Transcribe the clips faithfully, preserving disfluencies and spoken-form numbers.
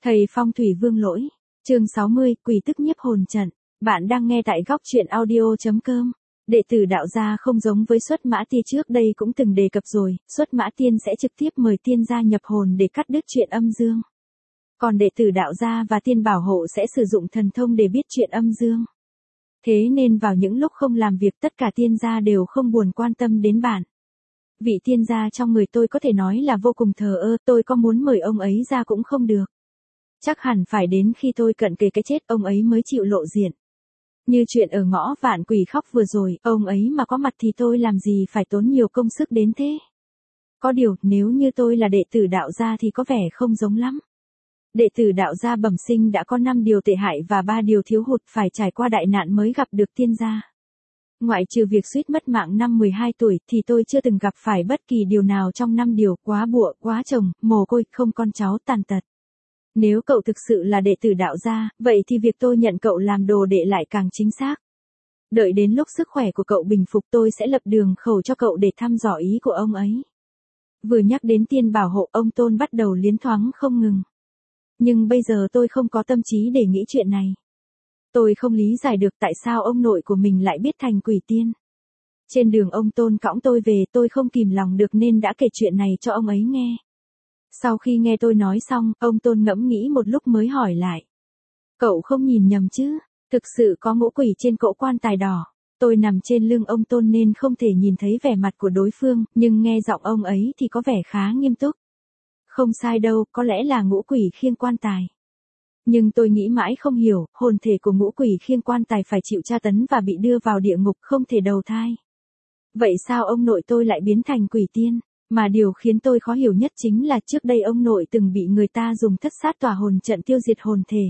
Thầy Phong thủy Vương Lỗi, chương sáu mươi, quỷ tức nhiếp hồn trận. Bạn đang nghe tại góc truyện audio.com. Đệ tử đạo gia không giống với Xuất Mã Tiên trước đây cũng từng đề cập rồi, Xuất Mã Tiên sẽ trực tiếp mời tiên gia nhập hồn để cắt đứt chuyện âm dương. Còn đệ tử đạo gia và tiên bảo hộ sẽ sử dụng thần thông để biết chuyện âm dương. Thế nên vào những lúc không làm việc tất cả tiên gia đều không buồn quan tâm đến bạn. Vị tiên gia trong người tôi có thể nói là vô cùng thờ ơ, tôi có muốn mời ông ấy ra cũng không được. Chắc hẳn phải đến khi tôi cận kề cái chết ông ấy mới chịu lộ diện. Như chuyện ở ngõ Vạn Quỷ Khóc vừa rồi, ông ấy mà có mặt thì tôi làm gì phải tốn nhiều công sức đến thế. Có điều, nếu như tôi là đệ tử đạo gia thì có vẻ không giống lắm. Đệ tử đạo gia bẩm sinh đã có năm điều tệ hại và ba điều thiếu hụt, phải trải qua đại nạn mới gặp được tiên gia. Ngoại trừ việc suýt mất mạng năm mười hai tuổi thì tôi chưa từng gặp phải bất kỳ điều nào trong năm điều: quá bụa, quá chồng, mồ côi, không con cháu, tàn tật. Nếu cậu thực sự là đệ tử đạo gia, vậy thì việc tôi nhận cậu làm đồ đệ lại càng chính xác. Đợi đến lúc sức khỏe của cậu bình phục tôi sẽ lập đường khẩu cho cậu để thăm dò ý của ông ấy. Vừa nhắc đến tiên bảo hộ, ông Tôn bắt đầu liến thoáng không ngừng. Nhưng bây giờ tôi không có tâm trí để nghĩ chuyện này. Tôi không lý giải được tại sao ông nội của mình lại biết thành quỷ tiên. Trên đường ông Tôn cõng tôi về, tôi không kìm lòng được nên đã kể chuyện này cho ông ấy nghe. Sau khi nghe tôi nói xong, ông Tôn ngẫm nghĩ một lúc mới hỏi lại. Cậu không nhìn nhầm chứ, thực sự có ngũ quỷ trên cỗ quan tài đỏ. Tôi nằm trên lưng ông Tôn nên không thể nhìn thấy vẻ mặt của đối phương, nhưng nghe giọng ông ấy thì có vẻ khá nghiêm túc. Không sai đâu, có lẽ là ngũ quỷ khiêng quan tài. Nhưng tôi nghĩ mãi không hiểu, hồn thể của ngũ quỷ khiêng quan tài phải chịu tra tấn và bị đưa vào địa ngục không thể đầu thai. Vậy sao ông nội tôi lại biến thành quỷ tiên? Mà điều khiến tôi khó hiểu nhất chính là trước đây ông nội từng bị người ta dùng thất sát tỏa hồn trận tiêu diệt hồn thể.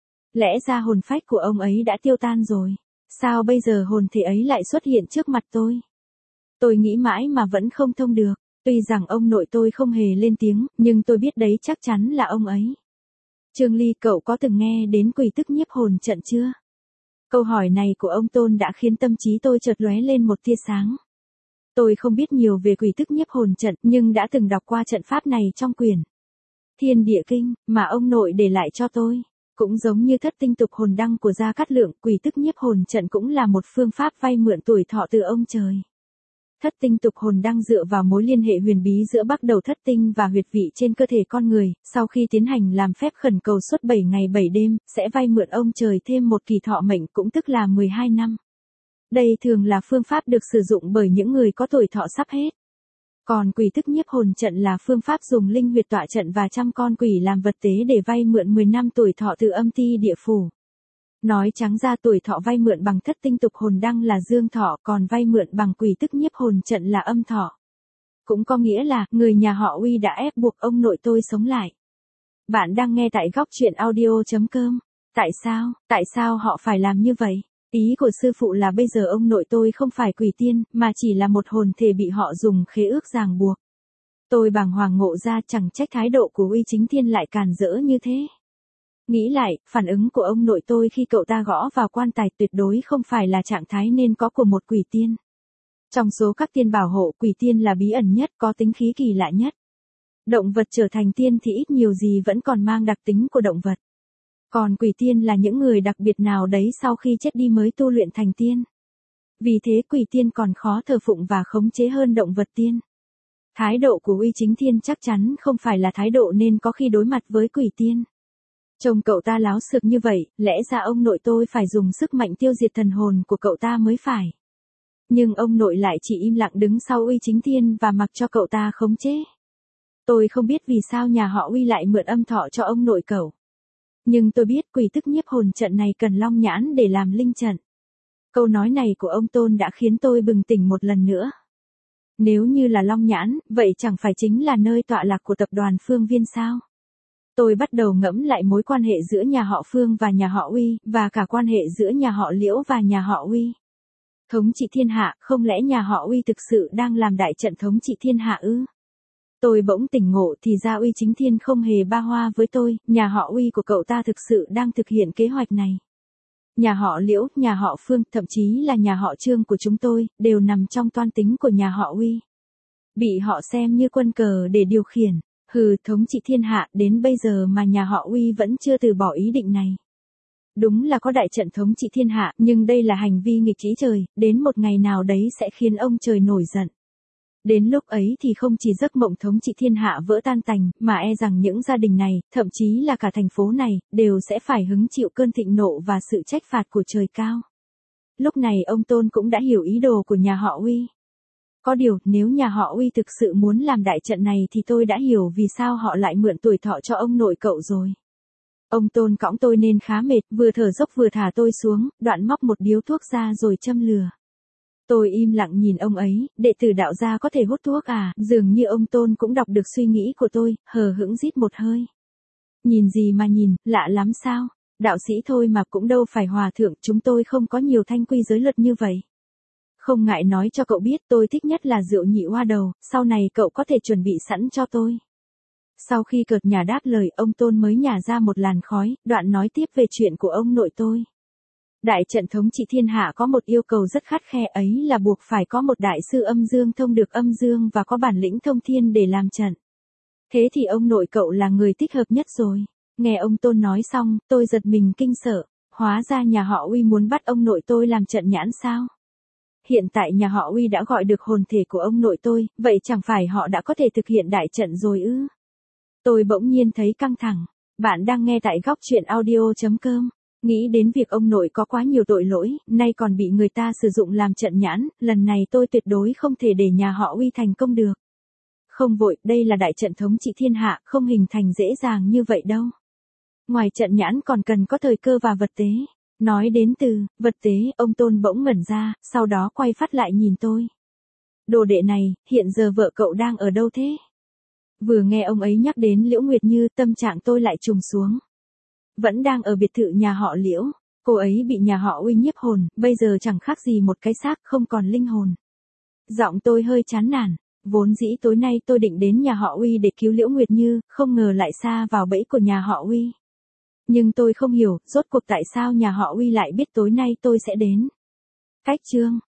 Lẽ ra hồn phách của ông ấy đã tiêu tan rồi. Sao bây giờ hồn thể ấy lại xuất hiện trước mặt tôi? Tôi nghĩ mãi mà vẫn không thông được. Tuy rằng ông nội tôi không hề lên tiếng, nhưng tôi biết đấy chắc chắn là ông ấy. Trương Ly, cậu có từng nghe đến quỷ tức nhiếp hồn trận chưa? Câu hỏi này của ông Tôn đã khiến tâm trí tôi chợt lóe lên một tia sáng. Tôi không biết nhiều về quỷ tức nhiếp hồn trận, nhưng đã từng đọc qua trận pháp này trong quyển Thiên Địa Kinh mà ông nội để lại cho tôi. Cũng giống như thất tinh tục hồn đăng của Gia Cát Lượng, quỷ tức nhiếp hồn trận cũng là một phương pháp vay mượn tuổi thọ từ ông trời. Thất tinh tục hồn đăng dựa vào mối liên hệ huyền bí giữa bắc đầu thất tinh và huyệt vị trên cơ thể con người, sau khi tiến hành làm phép khẩn cầu suốt bảy ngày bảy đêm, sẽ vay mượn ông trời thêm một kỳ thọ mệnh, cũng tức là mười hai năm. Đây thường là phương pháp được sử dụng bởi những người có tuổi thọ sắp hết. Còn quỷ tức nhiếp hồn trận là phương pháp dùng linh huyệt tọa trận và trăm con quỷ làm vật tế để vay mượn mười năm tuổi thọ từ âm ti địa phủ. Nói trắng ra, tuổi thọ vay mượn bằng thất tinh tục hồn đăng là dương thọ, còn vay mượn bằng quỷ tức nhiếp hồn trận là âm thọ. Cũng có nghĩa là, người nhà họ Uy đã ép buộc ông nội tôi sống lại. Bạn đang nghe tại góc truyện audio.com. Tại sao, tại sao họ phải làm như vậy? Ý của sư phụ là bây giờ ông nội tôi không phải quỷ tiên, mà chỉ là một hồn thể bị họ dùng khế ước ràng buộc. Tôi bàng hoàng ngộ ra, chẳng trách thái độ của Uy Chính Thiên lại càn rỡ như thế. Nghĩ lại, phản ứng của ông nội tôi khi cậu ta gõ vào quan tài tuyệt đối không phải là trạng thái nên có của một quỷ tiên. Trong số các tiên bảo hộ, quỷ tiên là bí ẩn nhất, có tính khí kỳ lạ nhất. Động vật trở thành tiên thì ít nhiều gì vẫn còn mang đặc tính của động vật. Còn quỷ tiên là những người đặc biệt nào đấy sau khi chết đi mới tu luyện thành tiên. Vì thế quỷ tiên còn khó thờ phụng và khống chế hơn động vật tiên. Thái độ của Uy Chính Thiên chắc chắn không phải là thái độ nên có khi đối mặt với quỷ tiên. Trông cậu ta láo xược như vậy, lẽ ra ông nội tôi phải dùng sức mạnh tiêu diệt thần hồn của cậu ta mới phải. Nhưng ông nội lại chỉ im lặng đứng sau Uy Chính Thiên và mặc cho cậu ta khống chế. Tôi không biết vì sao nhà họ Uy lại mượn âm thọ cho ông nội cậu. Nhưng tôi biết quỷ tức nhiếp hồn trận này cần long nhãn để làm linh trận. Câu nói này của ông Tôn đã khiến tôi bừng tỉnh một lần nữa. Nếu như là long nhãn, vậy chẳng phải chính là nơi tọa lạc của tập đoàn Phương Viên sao? Tôi bắt đầu ngẫm lại mối quan hệ giữa nhà họ Phương và nhà họ Uy, và cả quan hệ giữa nhà họ Liễu và nhà họ Uy. Thống trị thiên hạ, không lẽ nhà họ Uy thực sự đang làm đại trận thống trị thiên hạ ư? Tôi bỗng tỉnh ngộ, thì ra Uy Chính Thiên không hề ba hoa với tôi, nhà họ Uy của cậu ta thực sự đang thực hiện kế hoạch này. Nhà họ Liễu, nhà họ Phương, thậm chí là nhà họ Trương của chúng tôi, đều nằm trong toan tính của nhà họ Uy. Bị họ xem như quân cờ để điều khiển. Hừ, thống trị thiên hạ, đến bây giờ mà nhà họ Uy vẫn chưa từ bỏ ý định này. Đúng là có đại trận thống trị thiên hạ, nhưng đây là hành vi nghịch ý trời, đến một ngày nào đấy sẽ khiến ông trời nổi giận. Đến lúc ấy thì không chỉ giấc mộng thống trị thiên hạ vỡ tan tành, mà e rằng những gia đình này, thậm chí là cả thành phố này, đều sẽ phải hứng chịu cơn thịnh nộ và sự trách phạt của trời cao. Lúc này ông Tôn cũng đã hiểu ý đồ của nhà họ Uy. Có điều, nếu nhà họ Uy thực sự muốn làm đại trận này thì tôi đã hiểu vì sao họ lại mượn tuổi thọ cho ông nội cậu rồi. Ông Tôn cõng tôi nên khá mệt, vừa thở dốc vừa thả tôi xuống, đoạn móc một điếu thuốc ra rồi châm lửa. Tôi im lặng nhìn ông ấy, đệ tử đạo gia có thể hút thuốc à, dường như ông Tôn cũng đọc được suy nghĩ của tôi, hờ hững rít một hơi. Nhìn gì mà nhìn, lạ lắm sao, đạo sĩ thôi mà cũng đâu phải hòa thượng, chúng tôi không có nhiều thanh quy giới luật như vậy. Không ngại nói cho cậu biết tôi thích nhất là rượu nhị hoa đầu, sau này cậu có thể chuẩn bị sẵn cho tôi. Sau khi cợt nhả đáp lời, ông Tôn mới nhả ra một làn khói, đoạn nói tiếp về chuyện của ông nội tôi. Đại trận thống trị thiên hạ có một yêu cầu rất khắt khe, ấy là buộc phải có một đại sư âm dương thông được âm dương và có bản lĩnh thông thiên để làm trận. Thế thì ông nội cậu là người thích hợp nhất rồi. Nghe ông Tôn nói xong, tôi giật mình kinh sợ, hóa ra nhà họ Uy muốn bắt ông nội tôi làm trận nhãn sao? Hiện tại nhà họ Uy đã gọi được hồn thể của ông nội tôi, vậy chẳng phải họ đã có thể thực hiện đại trận rồi ư? Tôi bỗng nhiên thấy căng thẳng. Bạn đang nghe tại góc truyện audio chấm com. Nghĩ đến việc ông nội có quá nhiều tội lỗi, nay còn bị người ta sử dụng làm trận nhãn, lần này tôi tuyệt đối không thể để nhà họ Uy thành công được. Không vội, đây là đại trận thống trị thiên hạ, không hình thành dễ dàng như vậy đâu. Ngoài trận nhãn còn cần có thời cơ và vật tế. Nói đến từ, vật tế, ông Tôn bỗng ngẩn ra, sau đó quay phát lại nhìn tôi. Đồ đệ này, hiện giờ vợ cậu đang ở đâu thế? Vừa nghe ông ấy nhắc đến Liễu Nguyệt Như, tâm trạng tôi lại trùng xuống. Vẫn đang ở biệt thự nhà họ Liễu, cô ấy bị nhà họ Uy nhiếp hồn, bây giờ chẳng khác gì một cái xác không còn linh hồn. Giọng tôi hơi chán nản, vốn dĩ tối nay tôi định đến nhà họ Uy để cứu Liễu Nguyệt Như, không ngờ lại sa vào bẫy của nhà họ Uy. Nhưng tôi không hiểu, rốt cuộc tại sao nhà họ Uy lại biết tối nay tôi sẽ đến. Cách chương